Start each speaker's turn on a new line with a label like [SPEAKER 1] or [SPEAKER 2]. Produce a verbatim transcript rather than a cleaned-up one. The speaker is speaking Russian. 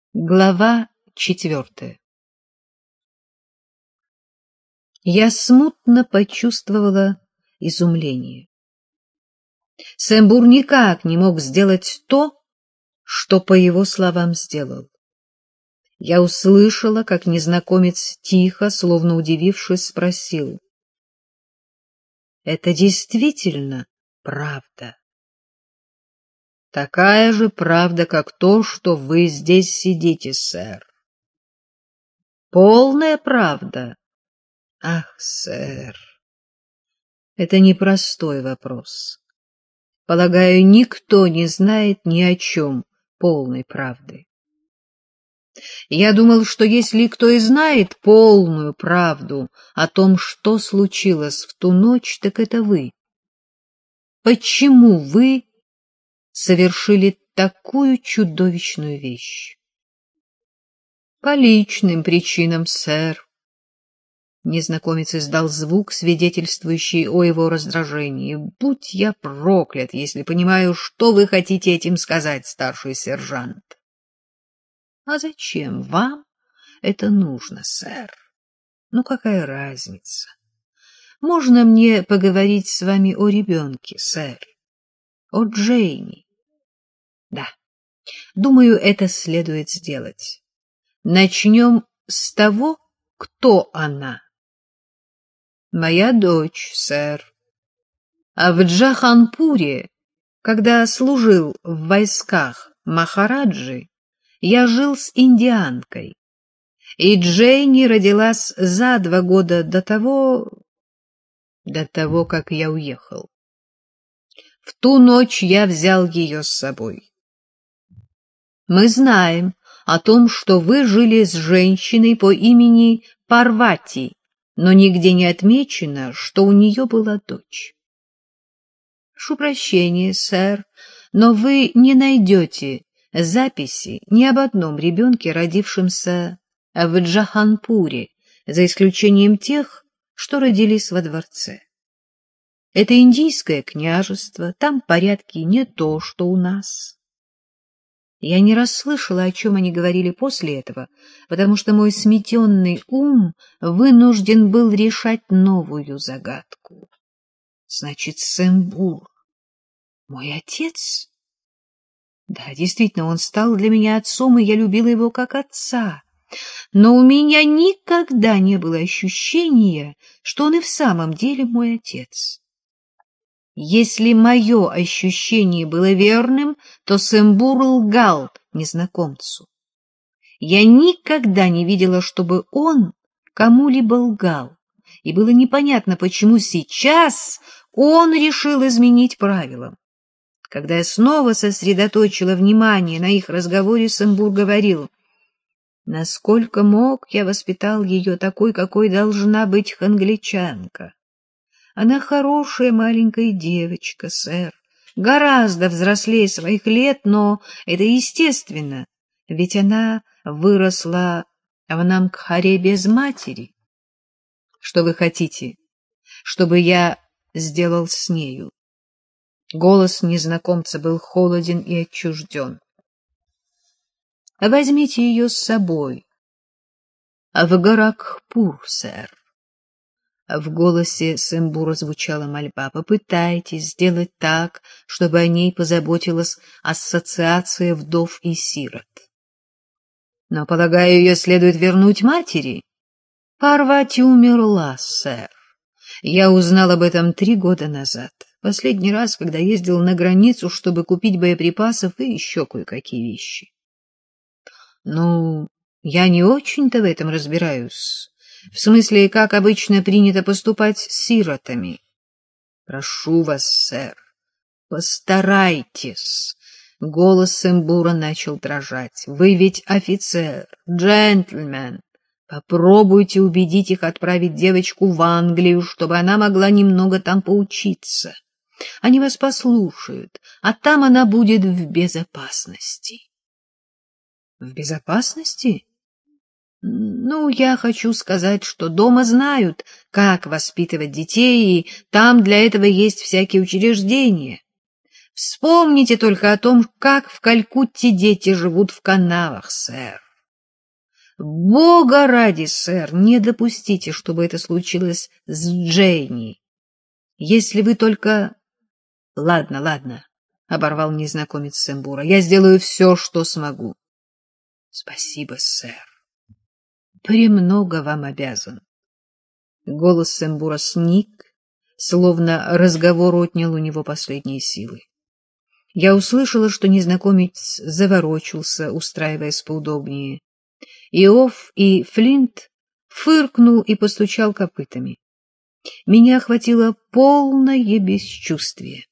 [SPEAKER 1] Глава четвертая. Я смутно почувствовала изумление. Сэмбур никак не мог сделать то, что, по его словам, сделал. Я услышала, как незнакомец тихо, словно удивившись, спросил: «Это действительно правда?» «Такая же правда, как то, что вы здесь сидите, сэр». «Полная правда?» «Ах, сэр, это непростой вопрос. Полагаю, никто не знает ни о чем полной правды. Я думал, что если кто и знает полную правду о том, что случилось в ту ночь, так это вы. Почему вы совершили такую чудовищную вещь?» «По личным причинам, сэр». Незнакомец издал звук, свидетельствующий о его раздражении. «Будь я проклят, если понимаю, что вы хотите этим сказать, старший сержант». «А зачем вам это нужно, сэр? Ну, какая разница? Можно мне поговорить с вами о ребенке, сэр? О Джейни?» «Да, думаю, это следует сделать. Начнем с того, кто она». «Моя дочь, сэр. А в Джаханпуре, когда служил в войсках Махараджи, я жил с индианкой, и Джейни родилась за два года до того, до того, как я уехал. В ту ночь я взял ее с собой. Мы знаем о том, что вы жили с женщиной по имени Парвати, но нигде не отмечено, что у нее была дочь. Прошу прощения, сэр, но вы не найдете записи ни об одном ребенке, родившемся в Джаханпуре, за исключением тех, что родились во дворце. Это индийское княжество, там порядки не то, что у нас. Я не расслышала, о чем они говорили после этого, потому что мой сметенный ум вынужден был решать новую загадку. Значит, Сэмбур — мой отец? Да, действительно, он стал для меня отцом, и я любила его как отца. Но у меня никогда не было ощущения, что он и в самом деле мой отец. Если мое ощущение было верным, то Сэмбур лгал незнакомцу. Я никогда не видела, чтобы он кому-либо лгал, и было непонятно, почему сейчас он решил изменить правилам. Когда я снова сосредоточила внимание на их разговоре, Сэмбур говорил: «Насколько мог, я воспитал ее такой, какой должна быть англичанка. Она хорошая маленькая девочка, сэр, гораздо взрослее своих лет, но это естественно, ведь она выросла в Намгхаре без матери. Что вы хотите, чтобы я сделал с нею?» Голос незнакомца был холоден и отчужден. «Возьмите ее с собой в Горакхпур, сэр». В голосе Сэмбура звучала мольба. «Попытайтесь сделать так, чтобы о ней позаботилась ассоциация вдов и сирот». «Но, полагаю, ее следует вернуть матери?» «Парвати умерла, сэр. Я узнал об этом три года назад. Последний раз, когда ездил на границу, чтобы купить боеприпасов и еще кое-какие вещи». «Ну, я не очень-то в этом разбираюсь. В смысле, как обычно принято поступать с сиротами». «Прошу вас, сэр, постарайтесь». Голос Сэмбура начал дрожать. «Вы ведь офицер, джентльмен. Попробуйте убедить их отправить девочку в Англию, чтобы она могла немного там поучиться. Они вас послушают, а там она будет в безопасности». «В безопасности?» «Ну, я хочу сказать, что дома знают, как воспитывать детей, и там для этого есть всякие учреждения. Вспомните только о том, как в Калькутте дети живут в канавах, сэр. Бога ради, сэр, не допустите, чтобы это случилось с Дженни. Если вы только... — Ладно, ладно, — оборвал незнакомец Сэмбура. — Я сделаю все, что смогу. — Спасибо, сэр. — Премного вам обязан. Голос Сэмбура сник, словно разговор отнял у него последние силы. Я услышала, что незнакомец заворочился, устраиваясь поудобнее. Иов и Флинт фыркнул и постучал копытами. Меня охватило полное бесчувствие.